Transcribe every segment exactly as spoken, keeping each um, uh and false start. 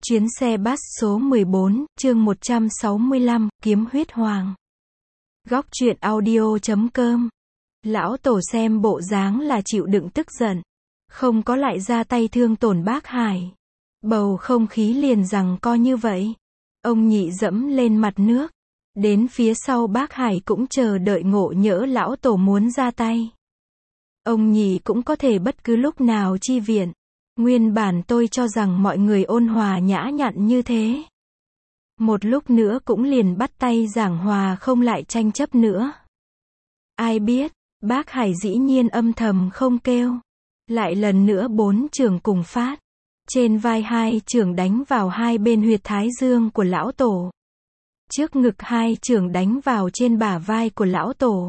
Chuyến xe bus số mười bốn, chương một trăm sáu mươi lăm, Kiếm huyết hoàng. Góc truyện audio chấm com. Lão Tổ xem bộ dáng là chịu đựng tức giận, không có lại ra tay thương tổn bác Hải. Bầu không khí liền rằng co như vậy. Ông nhị dẫm lên mặt nước. Đến phía sau bác Hải cũng chờ đợi ngộ nhỡ Lão Tổ muốn ra tay. Ông nhị cũng có thể bất cứ lúc nào chi viện. Nguyên bản tôi cho rằng mọi người ôn hòa nhã nhặn như thế. Một lúc nữa cũng liền bắt tay giảng hòa không lại tranh chấp nữa. Ai biết, bác Hải dĩ nhiên âm thầm không kêu. Lại lần nữa bốn chưởng cùng phát. Trên vai hai chưởng đánh vào hai bên huyệt thái dương của Lão Tổ. Trước ngực hai chưởng đánh vào trên bả vai của Lão Tổ.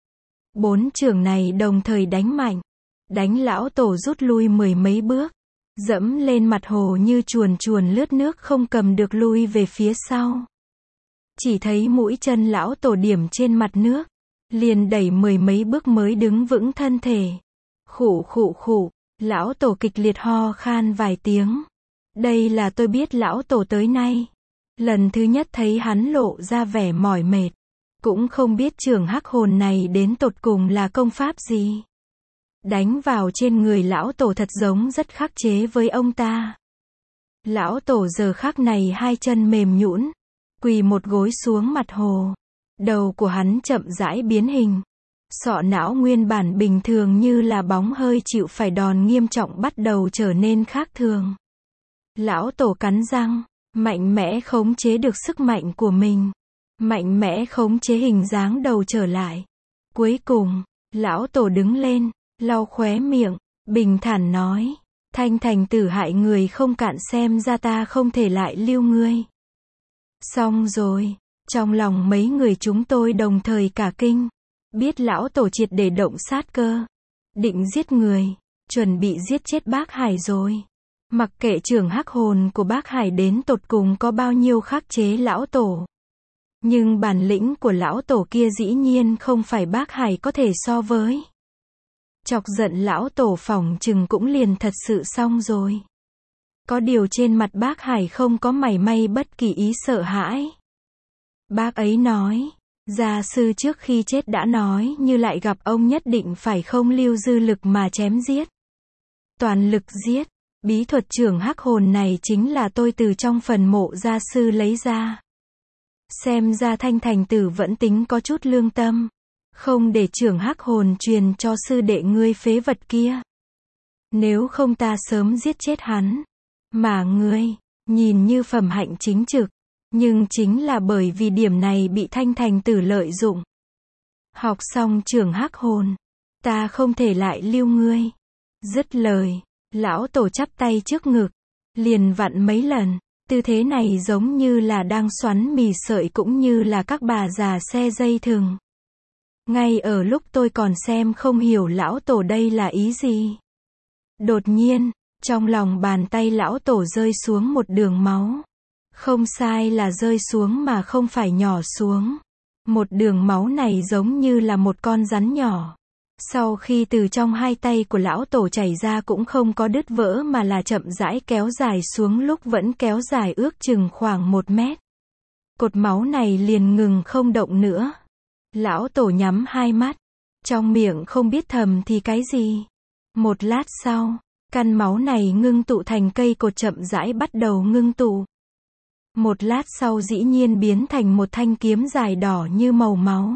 Bốn chưởng này đồng thời đánh mạnh. Đánh Lão Tổ rút lui mười mấy bước. Dẫm lên mặt hồ như chuồn chuồn lướt nước không cầm được lui về phía sau. Chỉ thấy mũi chân Lão Tổ điểm trên mặt nước. Liền đẩy mười mấy bước mới đứng vững thân thể. Khụ khụ khụ, Lão Tổ kịch liệt ho khan vài tiếng. Đây là tôi biết Lão Tổ tới nay. Lần thứ nhất thấy hắn lộ ra vẻ mỏi mệt. Cũng không biết chưởng hắc hồn này đến tột cùng là công pháp gì. Đánh vào trên người Lão Tổ thật giống rất khắc chế với ông ta. Lão Tổ giờ khắc này hai chân mềm nhũn, quỳ một gối xuống mặt hồ. Đầu của hắn chậm rãi biến hình. Sọ não nguyên bản bình thường như là bóng hơi chịu phải đòn nghiêm trọng bắt đầu trở nên khác thường. Lão Tổ cắn răng, mạnh mẽ khống chế được sức mạnh của mình. Mạnh mẽ khống chế hình dáng đầu trở lại. Cuối cùng, Lão Tổ đứng lên. Lau khóe miệng, bình thản nói, Thanh Thành tử hại người không cạn xem ra ta không thể lại lưu ngươi. Xong rồi, trong lòng mấy người chúng tôi đồng thời cả kinh, biết Lão Tổ triệt để động sát cơ, định giết người, chuẩn bị giết chết bác Hải rồi. Mặc kệ chưởng hắc hồn của bác Hải đến tột cùng có bao nhiêu khắc chế Lão Tổ. Nhưng bản lĩnh của Lão Tổ kia dĩ nhiên không phải bác Hải có thể so với. Chọc giận Lão Tổ phỏng chừng cũng liền thật sự xong rồi. Có điều trên mặt bác Hải không có mảy may bất kỳ ý sợ hãi. Bác ấy nói, gia sư trước khi chết đã nói như lại gặp ông nhất định phải không lưu dư lực mà chém giết. Toàn lực giết, bí thuật chưởng hắc hồn này chính là tôi từ trong phần mộ gia sư lấy ra. Xem ra Thanh Thành tử vẫn tính có chút lương tâm. Không để chưởng hắc hồn truyền cho sư đệ ngươi phế vật kia. Nếu không ta sớm giết chết hắn. Mà ngươi, nhìn như phẩm hạnh chính trực. Nhưng chính là bởi vì điểm này bị Thanh Thành tử lợi dụng. Học xong chưởng hắc hồn. Ta không thể lại lưu ngươi. Dứt lời, Lão Tổ chắp tay trước ngực. Liền vặn mấy lần. Tư thế này giống như là đang xoắn mì sợi cũng như là các bà già xe dây thừng. Ngay ở lúc tôi còn xem không hiểu Lão Tổ đây là ý gì. Đột nhiên, trong lòng bàn tay Lão Tổ rơi xuống một đường máu. Không sai là rơi xuống mà không phải nhỏ xuống. Một đường máu này giống như là một con rắn nhỏ. Sau khi từ trong hai tay của Lão Tổ chảy ra cũng không có đứt vỡ mà là chậm rãi kéo dài xuống lúc vẫn kéo dài ước chừng khoảng một mét. Cột máu này liền ngừng không động nữa. Lão Tổ nhắm hai mắt, trong miệng không biết thầm thì cái gì. Một lát sau, căn máu này ngưng tụ thành cây cột chậm rãi bắt đầu ngưng tụ. Một lát sau dĩ nhiên biến thành một thanh kiếm dài đỏ như màu máu.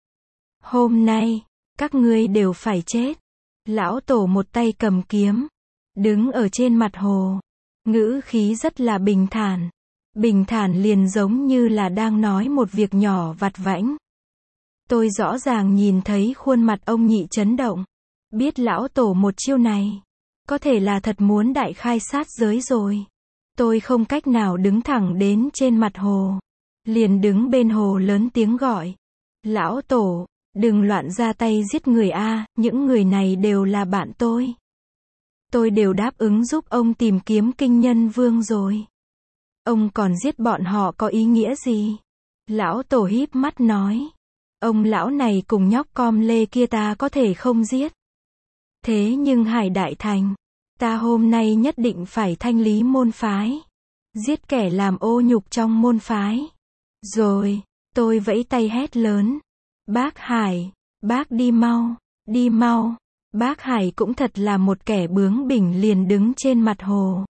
Hôm nay, các ngươi đều phải chết. Lão Tổ một tay cầm kiếm, đứng ở trên mặt hồ. Ngữ khí rất là bình thản. Bình thản liền giống như là đang nói một việc nhỏ vặt vãnh. Tôi rõ ràng nhìn thấy khuôn mặt ông nhị chấn động. Biết Lão Tổ một chiêu này. Có thể là thật muốn đại khai sát giới rồi. Tôi không cách nào đứng thẳng đến trên mặt hồ. Liền đứng bên hồ lớn tiếng gọi. Lão Tổ, đừng loạn ra tay giết người a, những người này đều là bạn tôi. Tôi đều đáp ứng giúp ông tìm kiếm Kinh Nhân Vương rồi. Ông còn giết bọn họ có ý nghĩa gì? Lão Tổ híp mắt nói. Ông lão này cùng nhóc com lê kia ta có thể không giết. Thế nhưng Hải Đại Thành, ta hôm nay nhất định phải thanh lý môn phái. giết kẻ làm ô nhục trong môn phái. Rồi, tôi vẫy tay hét lớn. Bác Hải, bác đi mau, đi mau. Bác Hải cũng thật là một kẻ bướng bỉnh, liền đứng trên mặt hồ.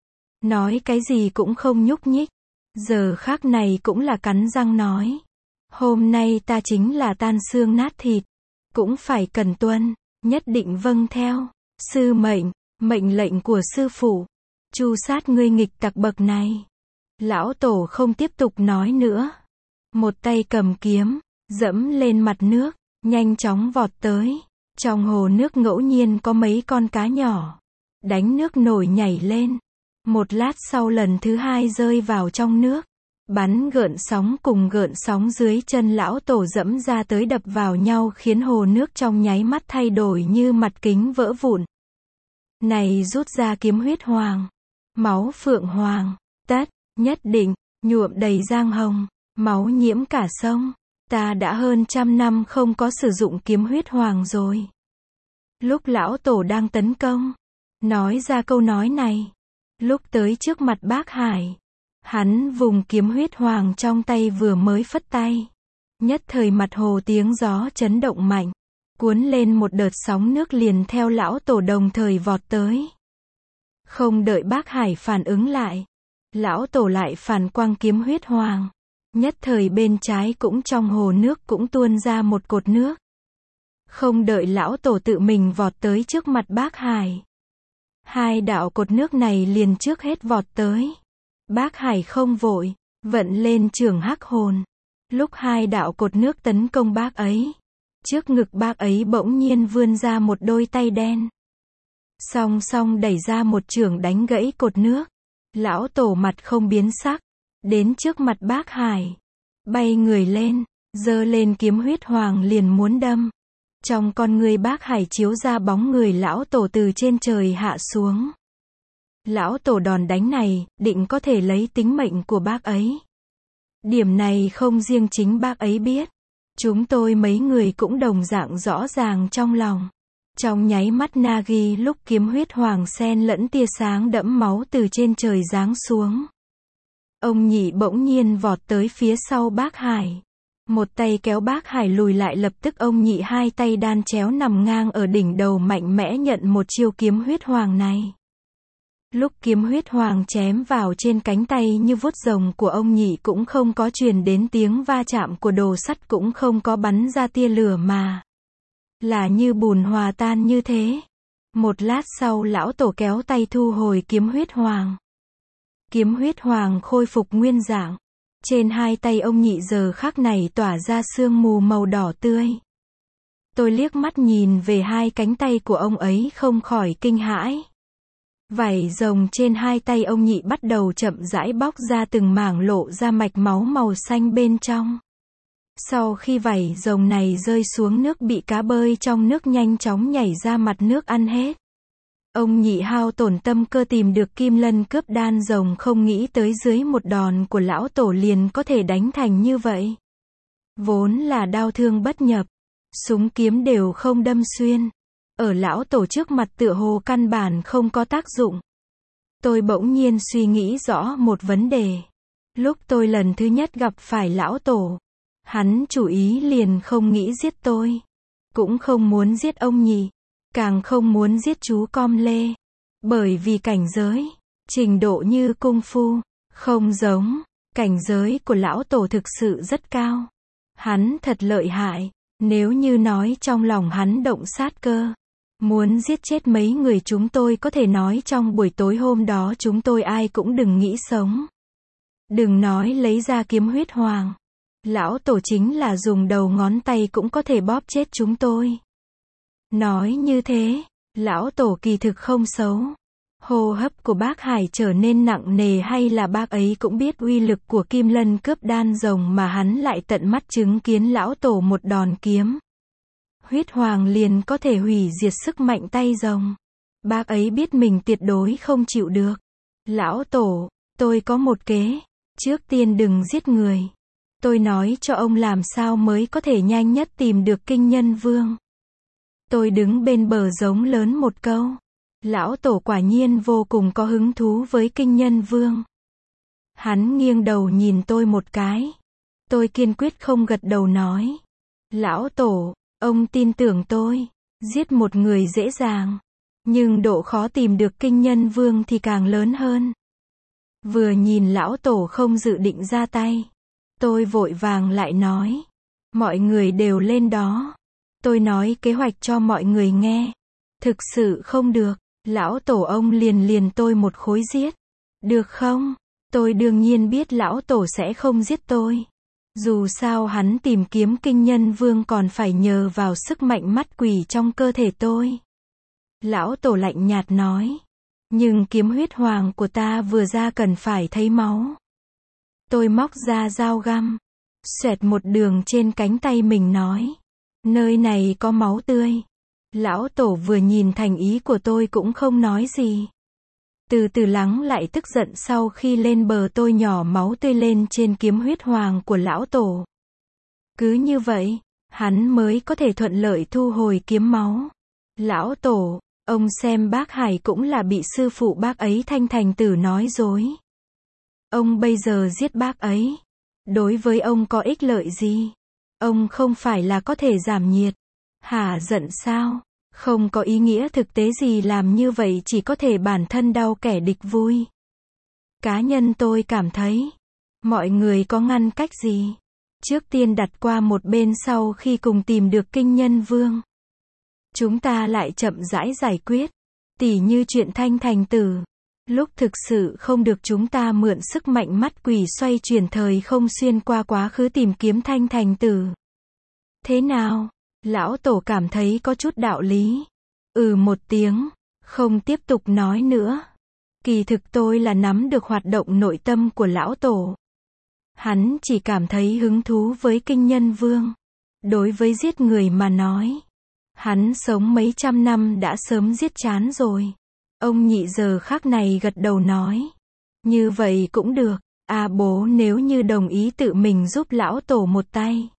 Nói cái gì cũng không nhúc nhích. Giờ khác này cũng là cắn răng nói. Hôm nay ta chính là tan xương nát thịt. Cũng phải cần tuân, nhất định vâng theo. Sư mệnh, mệnh lệnh của sư phụ. Tru sát ngươi nghịch tặc bậc này. Lão Tổ không tiếp tục nói nữa. Một tay cầm kiếm, dẫm lên mặt nước, nhanh chóng vọt tới. Trong hồ nước ngẫu nhiên có mấy con cá nhỏ. Đánh nước nổi nhảy lên. Một lát sau lần thứ hai rơi vào trong nước. Bắn gợn sóng cùng gợn sóng dưới chân Lão Tổ dẫm ra tới đập vào nhau khiến hồ nước trong nháy mắt thay đổi như mặt kính vỡ vụn. Này rút ra kiếm huyết hoàng. Máu phượng hoàng. Tất, nhất định, nhuộm đầy giang hồng. Máu nhiễm cả sông. Ta đã hơn trăm năm không có sử dụng kiếm huyết hoàng rồi. Lúc Lão Tổ đang tấn công, nói ra câu nói này. Lúc tới trước mặt bác Hải, hắn vùng kiếm huyết hoàng trong tay vừa mới phất tay. Nhất thời mặt hồ tiếng gió chấn động mạnh. Cuốn lên một đợt sóng nước liền theo Lão Tổ đồng thời vọt tới. Không đợi bác Hải phản ứng lại. Lão Tổ lại phản quang kiếm huyết hoàng. Nhất thời bên trái cũng trong hồ nước cũng tuôn ra một cột nước. Không đợi Lão Tổ tự mình vọt tới trước mặt bác Hải. Hai đạo cột nước này liền trước hết vọt tới. Bác Hải không vội, vận lên trường hắc hồn. Lúc hai đạo cột nước tấn công bác ấy, trước ngực bác ấy bỗng nhiên vươn ra một đôi tay đen. Song song đẩy ra một chưởng đánh gãy cột nước. Lão Tổ mặt không biến sắc, đến trước mặt bác Hải, bay người lên, giơ lên kiếm huyết hoàng liền muốn đâm. Trong con người bác Hải chiếu ra bóng người Lão Tổ từ trên trời hạ xuống. Lão Tổ đòn đánh này, định có thể lấy tính mệnh của bác ấy. Điểm này không riêng chính bác ấy biết. Chúng tôi mấy người cũng đồng dạng rõ ràng trong lòng. Trong nháy mắt Nagi lúc kiếm huyết hoàng xen lẫn tia sáng đẫm máu từ trên trời giáng xuống. Ông nhị bỗng nhiên vọt tới phía sau bác Hải. Một tay kéo bác Hải lùi lại, lập tức ông nhị hai tay đan chéo nằm ngang ở đỉnh đầu mạnh mẽ nhận một chiêu kiếm huyết hoàng này. Lúc kiếm huyết hoàng chém vào trên cánh tay như vuốt rồng của ông nhị cũng không có truyền đến tiếng va chạm của đồ sắt, cũng không có bắn ra tia lửa mà là như bùn hòa tan như thế. Một lát sau Lão Tổ kéo tay thu hồi kiếm huyết hoàng. Kiếm huyết hoàng khôi phục nguyên dạng. Trên hai tay ông nhị giờ khắc này tỏa ra sương mù màu đỏ tươi. Tôi liếc mắt nhìn về hai cánh tay của ông ấy không khỏi kinh hãi. Vảy rồng trên hai tay ông nhị bắt đầu chậm rãi bóc ra từng mảng, lộ ra mạch máu màu xanh bên trong. Sau khi vảy rồng này rơi xuống nước bị cá bơi trong nước nhanh chóng nhảy ra mặt nước ăn hết. Ông nhị hao tổn tâm cơ tìm được kim lân cướp đan rồng, không nghĩ tới dưới một đòn của Lão Tổ liền có thể đánh thành như vậy. Vốn là đao thương bất nhập, súng kiếm đều không đâm xuyên. Ở Lão Tổ trước mặt tựa hồ căn bản không có tác dụng. Tôi bỗng nhiên suy nghĩ rõ một vấn đề. Lúc tôi lần thứ nhất gặp phải Lão Tổ, hắn chủ ý liền không nghĩ giết tôi. Cũng không muốn giết ông nhị. Càng không muốn giết chú Com Lê. Bởi vì cảnh giới, trình độ như cung phu, không giống. Cảnh giới của Lão Tổ thực sự rất cao. Hắn thật lợi hại. Nếu như nói trong lòng hắn động sát cơ, muốn giết chết mấy người chúng tôi, có thể nói trong buổi tối hôm đó chúng tôi ai cũng đừng nghĩ sống. Đừng nói lấy ra kiếm huyết hoàng. Lão Tổ chính là dùng đầu ngón tay cũng có thể bóp chết chúng tôi. Nói như thế, Lão Tổ kỳ thực không xấu. Hô hấp của bác Hải trở nên nặng nề, hay là bác ấy cũng biết uy lực của kim lân cướp đan rồng mà hắn lại tận mắt chứng kiến Lão Tổ một đòn kiếm huyết hoàng liền có thể hủy diệt sức mạnh tay rồng. Bác ấy biết mình tuyệt đối không chịu được. Lão Tổ, tôi có một kế. Trước tiên đừng giết người. Tôi nói cho ông làm sao mới có thể nhanh nhất tìm được Kinh Nhân Vương. Tôi đứng bên bờ giống lớn một câu. Lão Tổ quả nhiên vô cùng có hứng thú với Kinh Nhân Vương. Hắn nghiêng đầu nhìn tôi một cái. Tôi kiên quyết không gật đầu nói. Lão Tổ, ông tin tưởng tôi. Giết một người dễ dàng. Nhưng độ khó tìm được Kinh Nhân Vương thì càng lớn hơn. Vừa nhìn Lão Tổ không dự định ra tay. Tôi vội vàng lại nói. Mọi người đều lên đó. Tôi nói kế hoạch cho mọi người nghe. Thực sự không được. Lão Tổ ông liền liền tôi một khối giết. Được không? Tôi đương nhiên biết Lão Tổ sẽ không giết tôi. Dù sao hắn tìm kiếm Kinh Nhân Vương còn phải nhờ vào sức mạnh mắt quỷ trong cơ thể tôi. Lão Tổ lạnh nhạt nói. Nhưng kiếm huyết hoàng của ta vừa ra cần phải thấy máu. Tôi móc ra dao găm. Xoẹt một đường trên cánh tay mình nói. Nơi này có máu tươi. Lão Tổ vừa nhìn thành ý của tôi cũng không nói gì. Từ từ lắng lại tức giận sau khi lên bờ tôi nhỏ máu tươi lên trên kiếm huyết hoàng của Lão Tổ. Cứ như vậy, hắn mới có thể thuận lợi thu hồi kiếm máu. Lão Tổ, ông xem bác Hải cũng là bị sư phụ bác ấy Thanh Thành Tử nói dối. Ông bây giờ giết bác ấy. Đối với ông có ích lợi gì? Ông không phải là có thể giảm nhiệt. Hả giận sao? Không có ý nghĩa thực tế gì, làm như vậy chỉ có thể bản thân đau kẻ địch vui. Cá nhân tôi cảm thấy, mọi người có ngăn cách gì? Trước tiên đặt qua một bên sau khi cùng tìm được Kinh Nhân Vương. Chúng ta lại chậm rãi giải quyết. Tỉ như chuyện Thanh Thành Tử. Lúc thực sự không được chúng ta mượn sức mạnh mắt quỷ xoay chuyển thời không xuyên qua quá khứ tìm kiếm Thanh Thành Tử. Thế nào? Lão Tổ cảm thấy có chút đạo lý. Ừ một tiếng, không tiếp tục nói nữa. Kỳ thực tôi là nắm được hoạt động nội tâm của Lão Tổ. Hắn chỉ cảm thấy hứng thú với Kinh Nhân Vương. Đối với giết người mà nói, hắn sống mấy trăm năm đã sớm giết chán rồi. Ông nhị giờ khắc này gật đầu nói. Như vậy cũng được. À bố, nếu như đồng ý tự mình giúp Lão Tổ một tay.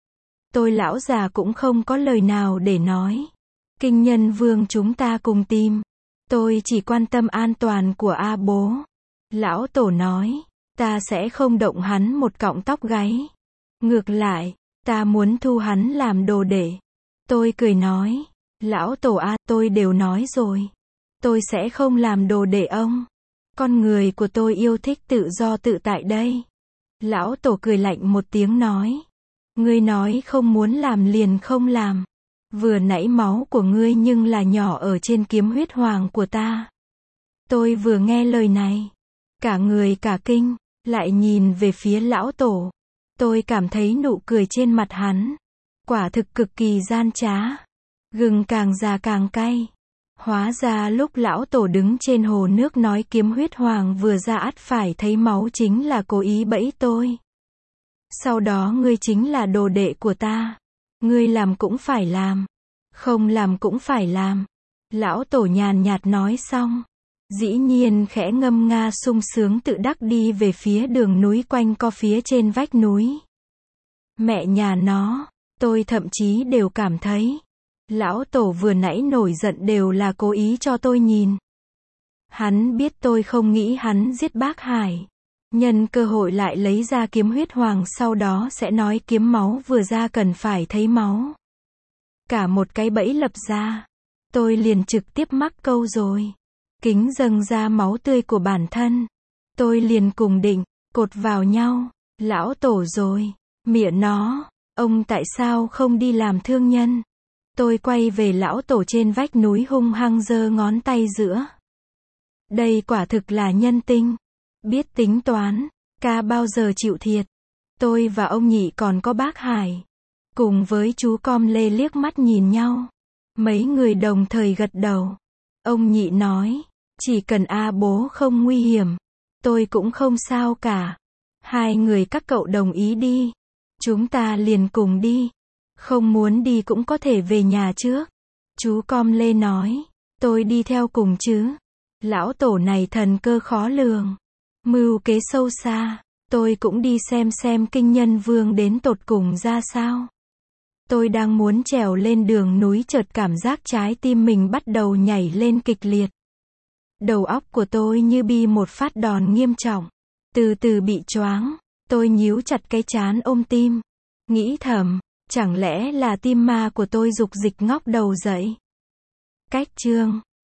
Tôi lão già cũng không có lời nào để nói. Kinh Nhân Vương chúng ta cùng tìm. Tôi chỉ quan tâm an toàn của A bố. Lão Tổ nói. Ta sẽ không động hắn một cọng tóc gáy. Ngược lại, ta muốn thu hắn làm đồ đệ. Tôi cười nói. Lão Tổ A, tôi đều nói rồi. Tôi sẽ không làm đồ đệ ông. Con người của tôi yêu thích tự do tự tại đây. Lão Tổ cười lạnh một tiếng nói. Ngươi nói không muốn làm liền không làm. Vừa nãy máu của ngươi nhưng là nhỏ ở trên kiếm huyết hoàng của ta. Tôi vừa nghe lời này. Cả người cả kinh, lại nhìn về phía Lão Tổ. Tôi cảm thấy nụ cười trên mặt hắn. Quả thực cực kỳ gian trá. Gừng càng già càng cay. Hóa ra lúc Lão Tổ đứng trên hồ nước nói kiếm huyết hoàng vừa ra ắt phải thấy máu chính là cố ý bẫy tôi. Sau đó ngươi chính là đồ đệ của ta. Ngươi làm cũng phải làm. Không làm cũng phải làm. Lão Tổ nhàn nhạt nói xong. Dĩ nhiên khẽ ngâm nga sung sướng tự đắc đi về phía đường núi quanh co phía trên vách núi. Mẹ nhà nó, tôi thậm chí đều cảm thấy. Lão Tổ vừa nãy nổi giận đều là cố ý cho tôi nhìn. Hắn biết tôi không nghĩ hắn giết bác Hải. Nhân cơ hội lại lấy ra kiếm huyết hoàng, sau đó sẽ nói kiếm máu vừa ra cần phải thấy máu. Cả một cái bẫy lập ra. Tôi liền trực tiếp mắc câu rồi. Kính dâng ra máu tươi của bản thân. Tôi liền cùng định, cột vào nhau. Lão Tổ rồi. Mịa nó. Ông tại sao không đi làm thương nhân? Tôi quay về Lão Tổ trên vách núi hung hăng giơ ngón tay giữa. Đây quả thực là nhân tinh. Biết tính toán. Ca bao giờ chịu thiệt. Tôi và ông nhị còn có bác Hải. Cùng với chú Com Lê liếc mắt nhìn nhau. Mấy người đồng thời gật đầu. Ông nhị nói. Chỉ cần A bố không nguy hiểm. Tôi cũng không sao cả. Hai người các cậu đồng ý đi. Chúng ta liền cùng đi. Không muốn đi cũng có thể về nhà trước. Chú Com Lê nói. Tôi đi theo cùng chứ. Lão Tổ này thần cơ khó lường. Mưu kế sâu xa. Tôi cũng đi xem xem Kinh Nhân Vương đến tột cùng ra sao. Tôi đang muốn trèo lên đường núi chợt cảm giác trái tim mình bắt đầu nhảy lên kịch liệt. Đầu óc của tôi như bị một phát đòn nghiêm trọng. Từ từ bị choáng. Tôi nhíu chặt cái trán ôm tim. Nghĩ thầm, chẳng lẽ là tim ma của tôi dục dịch ngóc đầu dậy. Cách chương